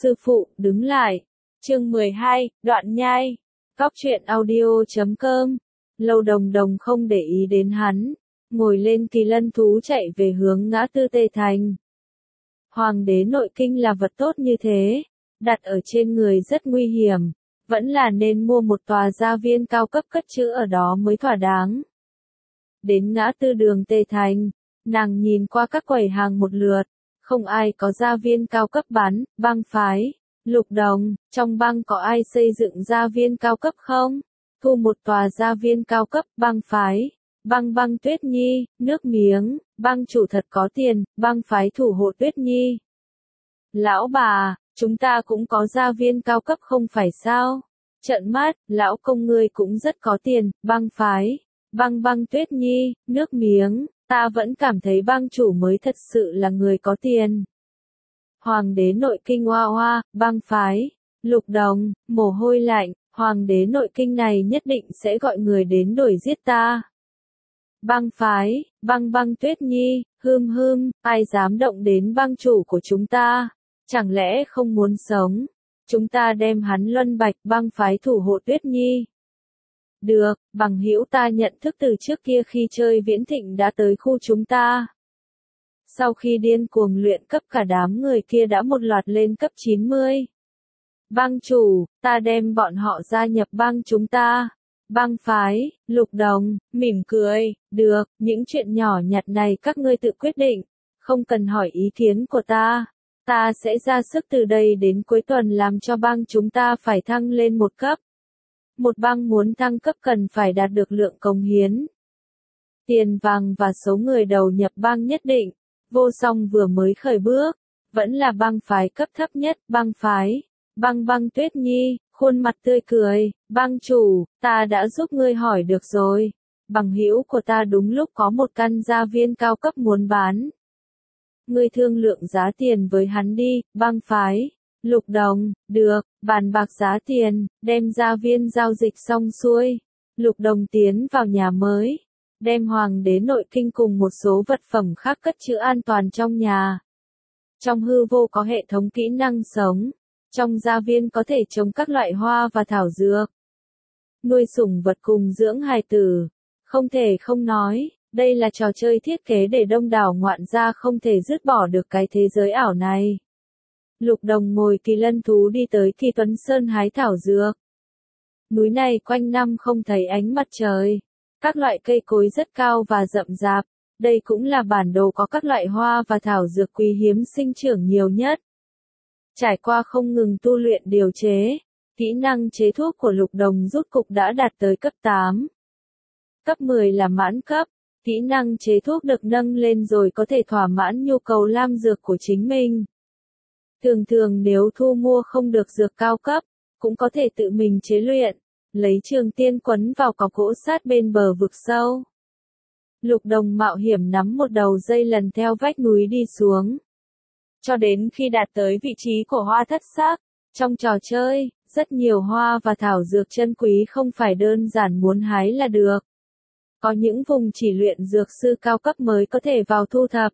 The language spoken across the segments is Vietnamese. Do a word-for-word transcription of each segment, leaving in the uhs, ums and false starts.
sư phụ, đứng lại. Chương mười hai, đoạn nhai. Cóc truyện audio chấm com. Lâu Đồng Đồng không để ý đến hắn, ngồi lên kỳ lân thú chạy về hướng ngã tư Tây Thành. Hoàng đế nội kinh là vật tốt như thế, đặt ở trên người rất nguy hiểm, vẫn là nên mua một tòa gia viên cao cấp cất trữ ở đó mới thỏa đáng. Đến ngã tư đường Tây Thành, nàng nhìn qua các quầy hàng một lượt, không ai có gia viên cao cấp bán. Bang phái, Lục Đồng, trong bang có ai xây dựng gia viên cao cấp không? Thu một tòa gia viên cao cấp. Bang phái, Bang Bang Tuyết Nhi, nước miếng, bang chủ thật có tiền. Bang phái thủ hộ Tuyết Nhi. Lão bà, chúng ta cũng có gia viên cao cấp không phải sao? Trợn mắt, lão công ngươi cũng rất có tiền. Bang phái, Bang Bang Tuyết Nhi, nước miếng, ta vẫn cảm thấy bang chủ mới thật sự là người có tiền. Hoàng đế nội kinh hoa hoa. Bang phái, Lục Đồng, mồ hôi lạnh, hoàng đế nội kinh này nhất định sẽ gọi người đến đuổi giết ta. Bang phái, Bang Bang Tuyết Nhi, hưm hưm, ai dám động đến bang chủ của chúng ta? Chẳng lẽ không muốn sống? Chúng ta đem hắn luân bạch. Bang phái thủ hộ Tuyết Nhi. Được, bằng hữu ta nhận thức từ trước kia khi chơi Viễn Thịnh đã tới khu chúng ta. Sau khi điên cuồng luyện cấp cả đám người kia đã một loạt lên cấp chín mươi. Bang chủ, ta đem bọn họ gia nhập bang chúng ta. Bang phái, Lục Đồng, mỉm cười, được, những chuyện nhỏ nhặt này các ngươi tự quyết định, không cần hỏi ý kiến của ta. Ta sẽ ra sức từ đây đến cuối tuần làm cho bang chúng ta phải thăng lên một cấp. Một bang muốn thăng cấp cần phải đạt được lượng cống hiến, tiền vàng và số người đầu nhập bang nhất định. Vô Song vừa mới khởi bước, vẫn là bang phái cấp thấp nhất. Bang phái, Bang Bang Tuyết Nhi, khuôn mặt tươi cười, bang chủ, ta đã giúp ngươi hỏi được rồi. Bằng hữu của ta đúng lúc có một căn gia viên cao cấp muốn bán. Ngươi thương lượng giá tiền với hắn đi. Bang phái, Lục Đồng, được, bàn bạc giá tiền, đem gia viên giao dịch xong xuôi. Lục Đồng tiến vào nhà mới, đem hoàng đế nội kinh cùng một số vật phẩm khác cất trữ an toàn trong nhà. Trong hư vô có hệ thống kỹ năng sống, trong gia viên có thể trồng các loại hoa và thảo dược, nuôi sủng vật cùng dưỡng hài tử. Không thể không nói, đây là trò chơi thiết kế để đông đảo ngoạn gia không thể dứt bỏ được cái thế giới ảo này. Lục Đồng ngồi kỳ lân thú đi tới Kỳ Tuấn Sơn hái thảo dược. Núi này quanh năm không thấy ánh mặt trời, các loại cây cối rất cao và rậm rạp, đây cũng là bản đồ có các loại hoa và thảo dược quý hiếm sinh trưởng nhiều nhất. Trải qua không ngừng tu luyện điều chế, kỹ năng chế thuốc của Lục Đồng rốt cục đã đạt tới cấp tám. Cấp mười là mãn cấp, kỹ năng chế thuốc được nâng lên rồi có thể thỏa mãn nhu cầu lam dược của chính mình. Thường thường nếu thu mua không được dược cao cấp, cũng có thể tự mình chế luyện, lấy trường tiên quấn vào cọc gỗ sát bên bờ vực sâu. Lục Đồng mạo hiểm nắm một đầu dây lần theo vách núi đi xuống, cho đến khi đạt tới vị trí của hoa thất sắc. Trong trò chơi, rất nhiều hoa và thảo dược chân quý không phải đơn giản muốn hái là được. Có những vùng chỉ luyện dược sư cao cấp mới có thể vào thu thập.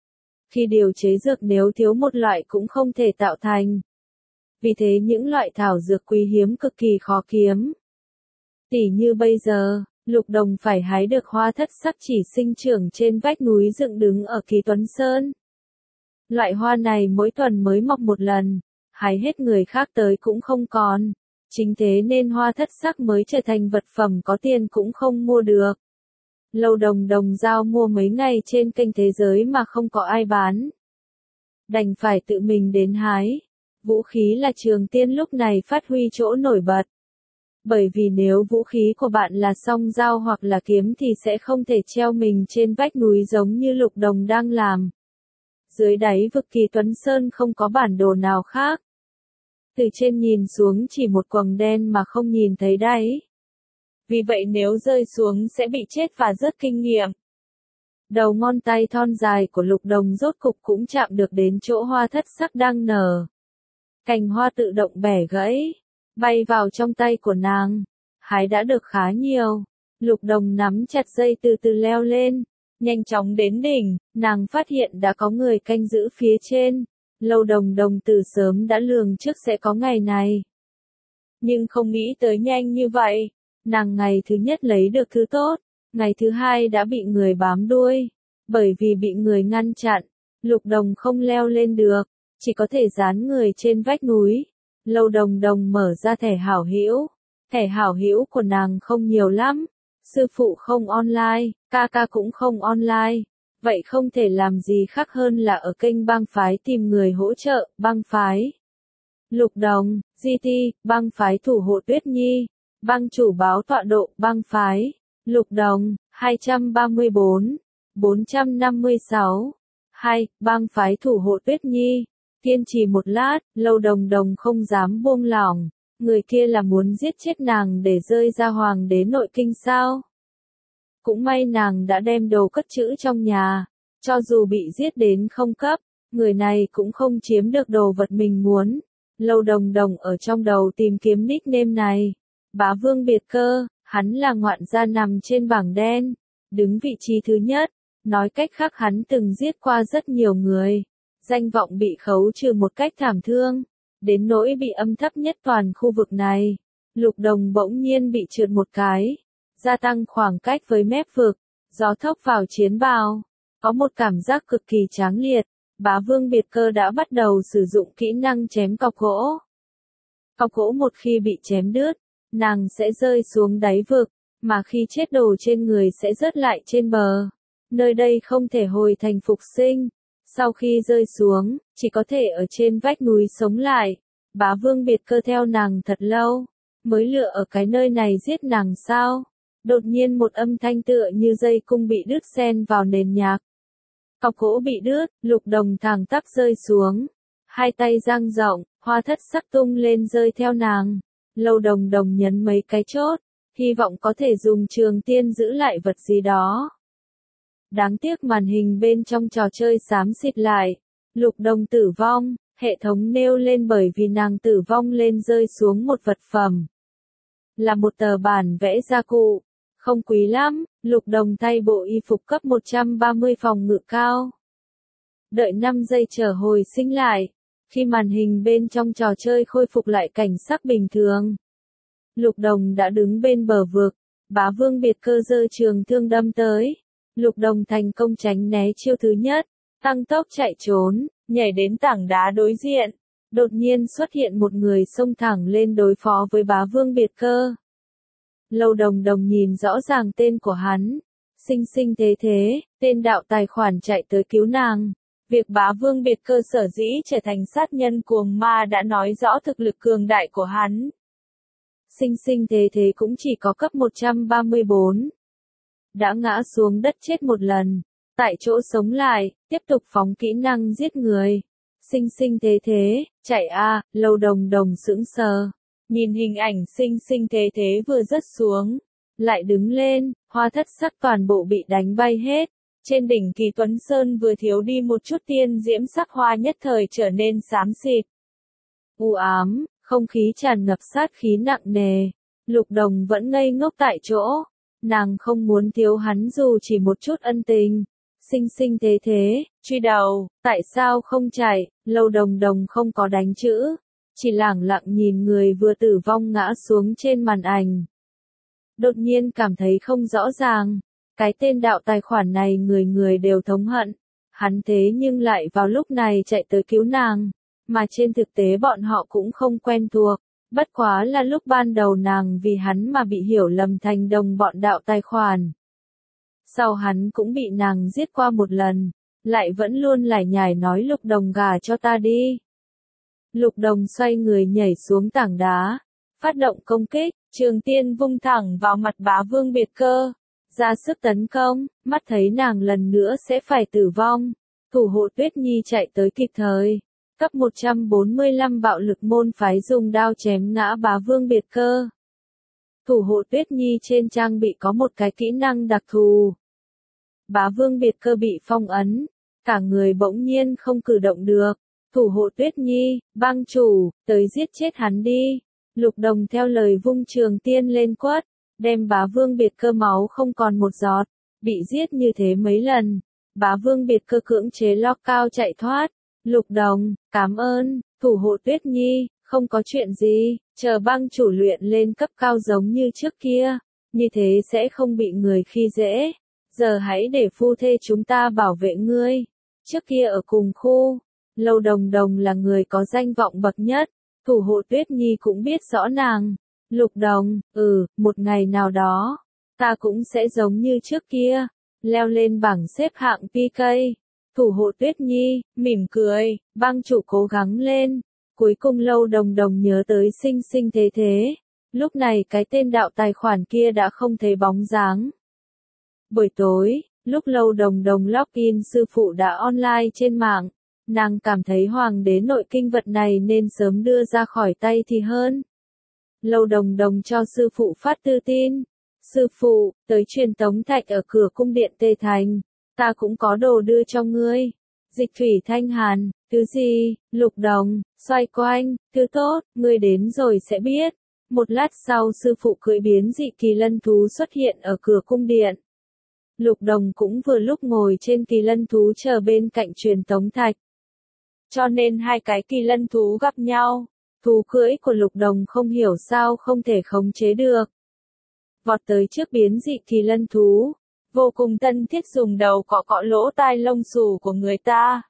Khi điều chế dược nếu thiếu một loại cũng không thể tạo thành. Vì thế những loại thảo dược quý hiếm cực kỳ khó kiếm. Tỉ như bây giờ, Lục Đồng phải hái được hoa thất sắc chỉ sinh trưởng trên vách núi dựng đứng ở Kỳ Tuấn Sơn. Loại hoa này mỗi tuần mới mọc một lần, hái hết người khác tới cũng không còn. Chính thế nên hoa thất sắc mới trở thành vật phẩm có tiền cũng không mua được. Lâu Đồng Đồng giao mua mấy ngày trên kênh thế giới mà không có ai bán, đành phải tự mình đến hái. Vũ khí là trường tiên lúc này phát huy chỗ nổi bật. Bởi vì nếu vũ khí của bạn là song dao hoặc là kiếm thì sẽ không thể treo mình trên vách núi giống như Lục Đồng đang làm. Dưới đáy vực Kỳ Tuấn Sơn không có bản đồ nào khác. Từ trên nhìn xuống chỉ một quầng đen mà không nhìn thấy đáy. Vì vậy nếu rơi xuống sẽ bị chết và rớt kinh nghiệm. Đầu ngón tay thon dài của Lục Đồng rốt cục cũng chạm được đến chỗ hoa thất sắc đang nở. Cành hoa tự động bẻ gãy, bay vào trong tay của nàng. Hái đã được khá nhiều. Lục Đồng nắm chặt dây từ từ leo lên. Nhanh chóng đến đỉnh, nàng phát hiện đã có người canh giữ phía trên. Lâu Đồng Đồng từ sớm đã lường trước sẽ có ngày này. Nhưng không nghĩ tới nhanh như vậy, nàng ngày thứ nhất lấy được thứ tốt, ngày thứ hai đã bị người bám đuôi, bởi vì bị người ngăn chặn, Lục Đồng không leo lên được, chỉ có thể dán người trên vách núi. Lâu Đồng Đồng mở ra thẻ hảo hữu, thẻ hảo hữu của nàng không nhiều lắm, sư phụ không online, ca ca cũng không online, vậy không thể làm gì khác hơn là ở kênh bang phái tìm người hỗ trợ, bang phái. Lục Đồng, giê tê, bang phái thủ hộ Tuyết Nhi, bang chủ báo tọa độ, bang phái. Lục Đồng, hai trăm ba mươi bốn, bốn trăm năm mươi sáu. hai, bang phái thủ hộ Tuyết Nhi. Kiên trì một lát, Lâu Đồng Đồng không dám buông lỏng, người kia là muốn giết chết nàng để rơi ra hoàng đế nội kinh sao? Cũng may nàng đã đem đồ cất trữ trong nhà, cho dù bị giết đến không cấp, người này cũng không chiếm được đồ vật mình muốn. Lâu Đồng Đồng ở trong đầu tìm kiếm nickname này. Bá Vương Biệt Cơ, hắn là ngoạn gia nằm trên bảng đen, đứng vị trí thứ nhất, nói cách khác hắn từng giết qua rất nhiều người, danh vọng bị khấu trừ một cách thảm thương, đến nỗi bị âm thấp nhất toàn khu vực này. Lục Đồng bỗng nhiên bị trượt một cái, gia tăng khoảng cách với mép vực, gió thốc vào chiến bào, có một cảm giác cực kỳ tráng liệt. Bá Vương Biệt Cơ đã bắt đầu sử dụng kỹ năng chém cọc gỗ. Cọc gỗ một khi bị chém đứt, nàng sẽ rơi xuống đáy vực, mà khi chết đồ trên người sẽ rớt lại trên bờ. Nơi đây không thể hồi thành phục sinh. Sau khi rơi xuống, chỉ có thể ở trên vách núi sống lại. Bá Vương Biệt Cơ theo nàng thật lâu, mới lựa ở cái nơi này giết nàng sao. Đột nhiên một âm thanh tựa như dây cung bị đứt xen vào nền nhạc. Cọc gỗ bị đứt, Lục Đồng thẳng tắp rơi xuống. Hai tay dang rộng, hoa thất sắc tung lên rơi theo nàng. Lâu Đồng Đồng nhấn mấy cái chốt, hy vọng có thể dùng trường tiên giữ lại vật gì đó. Đáng tiếc màn hình bên trong trò chơi xám xịt lại. Lục Đồng tử vong, hệ thống nêu lên bởi vì nàng tử vong lên rơi xuống một vật phẩm. Là một tờ bản vẽ gia cụ. Không quý lắm, Lục Đồng thay bộ y phục cấp một trăm ba mươi phòng ngự cao. Đợi năm giây chờ hồi sinh lại. Khi màn hình bên trong trò chơi khôi phục lại cảnh sắc bình thường, Lục Đồng đã đứng bên bờ vực. Bá Vương Biệt Cơ giơ trường thương đâm tới. Lục Đồng thành công tránh né chiêu thứ nhất, tăng tốc chạy trốn, nhảy đến tảng đá đối diện. Đột nhiên xuất hiện một người xông thẳng lên đối phó với Bá Vương Biệt Cơ. Lâu Đồng Đồng nhìn rõ ràng tên của hắn. Sinh Sinh Thế Thế, tên đạo tài khoản chạy tới cứu nàng. Việc Bá Vương Biệt Cơ sở dĩ trở thành sát nhân cuồng ma đã nói rõ thực lực cường đại của hắn. Sinh Sinh Thế Thế cũng chỉ có cấp một trăm ba mươi bốn. Đã ngã xuống đất chết một lần. Tại chỗ sống lại, tiếp tục phóng kỹ năng giết người. Sinh Sinh Thế Thế, chạy a, Lâu Đồng Đồng sững sờ. Nhìn hình ảnh Sinh Sinh Thế Thế vừa rớt xuống, lại đứng lên, hoa thất sắc toàn bộ bị đánh bay hết. Trên đỉnh Kỳ Tuấn Sơn vừa thiếu đi một chút tiên diễm sắc hoa nhất thời trở nên xám xịt. U ám, không khí tràn ngập sát khí nặng nề. Lục Đồng vẫn ngây ngốc tại chỗ. Nàng không muốn thiếu hắn dù chỉ một chút ân tình. Sinh Sinh Thế Thế, truy đầu, tại sao không chạy? Lâu Đồng Đồng không có đánh chữ, chỉ lẳng lặng nhìn người vừa tử vong ngã xuống trên màn ảnh. Đột nhiên cảm thấy không rõ ràng, cái tên đạo tài khoản này người người đều thống hận, hắn thế nhưng lại vào lúc này chạy tới cứu nàng, mà trên thực tế bọn họ cũng không quen thuộc, bất quá là lúc ban đầu nàng vì hắn mà bị hiểu lầm thành đồng bọn đạo tài khoản. Sau hắn cũng bị nàng giết qua một lần, lại vẫn luôn lải nhải nói Lục Đồng gả cho ta đi. Lục Đồng xoay người nhảy xuống tảng đá, phát động công kích, trường tiên vung thẳng vào mặt Bá Vương Biệt Cơ, ra sức tấn công, mắt thấy nàng lần nữa sẽ phải tử vong. Thủ hộ Tuyết Nhi chạy tới kịp thời, cấp một trăm bốn mươi lăm bạo lực môn phái dùng đao chém ngã Bá Vương Biệt Cơ. Thủ hộ Tuyết Nhi trên trang bị có một cái kỹ năng đặc thù. Bá Vương Biệt Cơ bị phong ấn, cả người bỗng nhiên không cử động được. Thủ hộ Tuyết Nhi, bang chủ, tới giết chết hắn đi. Lục Đồng theo lời vung trường tiên lên quất, đem Bá Vương Biệt Cơ máu không còn một giọt. Bị giết như thế mấy lần, Bá Vương Biệt Cơ cưỡng chế lock cao chạy thoát. Lục Đồng, cảm ơn, thủ hộ Tuyết Nhi, không có chuyện gì, chờ băng chủ luyện lên cấp cao giống như trước kia, như thế sẽ không bị người khi dễ. Giờ hãy để phu thê chúng ta bảo vệ ngươi. Trước kia ở cùng khu, Lâu Đồng Đồng là người có danh vọng bậc nhất, thủ hộ Tuyết Nhi cũng biết rõ nàng. Lục Đồng, ừ, một ngày nào đó, ta cũng sẽ giống như trước kia, leo lên bảng xếp hạng pê ca. Thủ hộ Tuyết Nhi, mỉm cười, băng chủ cố gắng lên. Cuối cùng Lâu Đồng Đồng nhớ tới Sinh Sinh Thế Thế. Lúc này cái tên đạo tài khoản kia đã không thấy bóng dáng. Buổi tối, lúc Lâu Đồng Đồng login sư phụ đã online trên mạng, nàng cảm thấy hoàng đế nội kinh vật này nên sớm đưa ra khỏi tay thì hơn. Lâu Đồng Đồng cho sư phụ phát thư tin. Sư phụ, tới truyền tống thạch ở cửa cung điện Tê Thành. Ta cũng có đồ đưa cho ngươi. Dịch Thủy Thanh Hàn, thứ gì? Lục Đồng, xoay quanh, thứ tốt, ngươi đến rồi sẽ biết. Một lát sau sư phụ cưỡi biến dị kỳ lân thú xuất hiện ở cửa cung điện. Lục Đồng cũng vừa lúc ngồi trên kỳ lân thú chờ bên cạnh truyền tống thạch. Cho nên hai cái kỳ lân thú gặp nhau. Thú cưỡi của Lục Đồng không hiểu sao không thể khống chế được. Vọt tới trước biến dị kỳ lân thú. Vô cùng thân thiết dùng đầu cọ cọ lỗ tai lông xù của người ta.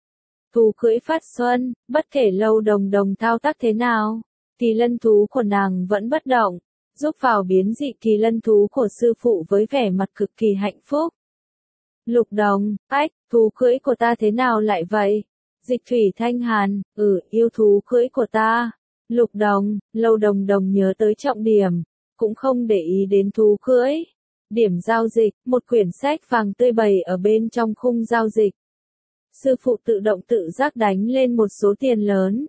Thú cưỡi phát xuân, bất kể Lâu Đồng Đồng thao tác thế nào, kỳ lân thú của nàng vẫn bất động, giúp vào biến dị kỳ lân thú của sư phụ với vẻ mặt cực kỳ hạnh phúc. Lục Đồng, ách, thú cưỡi của ta thế nào lại vậy? Dịch Thủy Thanh Hàn, ừ, yêu thú cưỡi của ta. Lục Đồng, Lâu Đồng Đồng nhớ tới trọng điểm, cũng không để ý đến thú cưỡi. Điểm giao dịch, một quyển sách vàng tươi bày ở bên trong khung giao dịch. Sư phụ tự động tự giác đánh lên một số tiền lớn.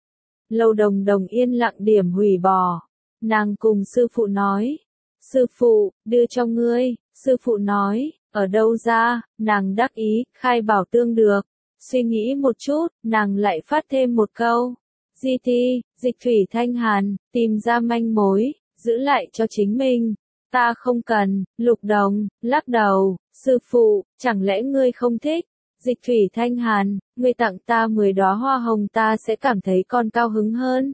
Lâu Đồng Đồng yên lặng điểm hủy bỏ. Nàng cùng sư phụ nói. Sư phụ, đưa cho ngươi. Sư phụ nói, ở đâu ra? Nàng đắc ý, khai bảo tương được. Suy nghĩ một chút, nàng lại phát thêm một câu. giê tê, Dịch Thủy Thanh Hàn, tìm ra manh mối, giữ lại cho chính mình. Ta không cần. Lục Đồng, lắc đầu. Sư phụ, chẳng lẽ ngươi không thích? Dịch Thủy Thanh Hàn, ngươi tặng ta mười đóa hoa hồng ta sẽ cảm thấy còn cao hứng hơn.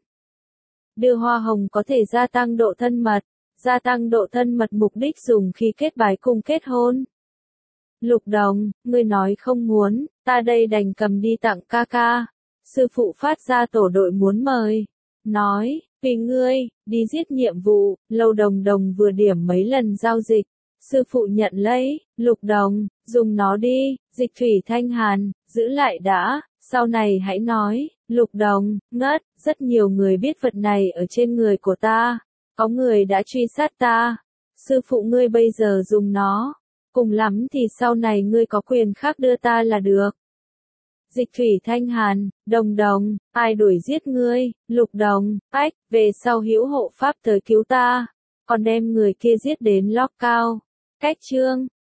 Đưa hoa hồng có thể gia tăng độ thân mật, gia tăng độ thân mật mục đích dùng khi kết bái cùng kết hôn. Lục Đồng, ngươi nói không muốn, ta đây đành cầm đi tặng ca ca. Sư phụ phát ra tổ đội muốn mời. Nói, vì ngươi, đi giết nhiệm vụ, Lâu Đồng Đồng vừa điểm mấy lần giao dịch. Sư phụ nhận lấy, Lục Đồng, dùng nó đi, Dịch Thủy Thanh Hàn, giữ lại đã, sau này hãy nói. Lục Đồng, ngất, rất nhiều người biết vật này ở trên người của ta. Có người đã truy sát ta. Sư phụ ngươi bây giờ dùng nó. Cùng lắm thì sau này ngươi có quyền khác đưa ta là được. Dịch Thủy Thanh Hàn, Đồng Đồng, ai đuổi giết ngươi? Lục Đồng, ách, về sau hữu hộ pháp tới cứu ta. Còn đem người kia giết đến lóc cao. Cách chương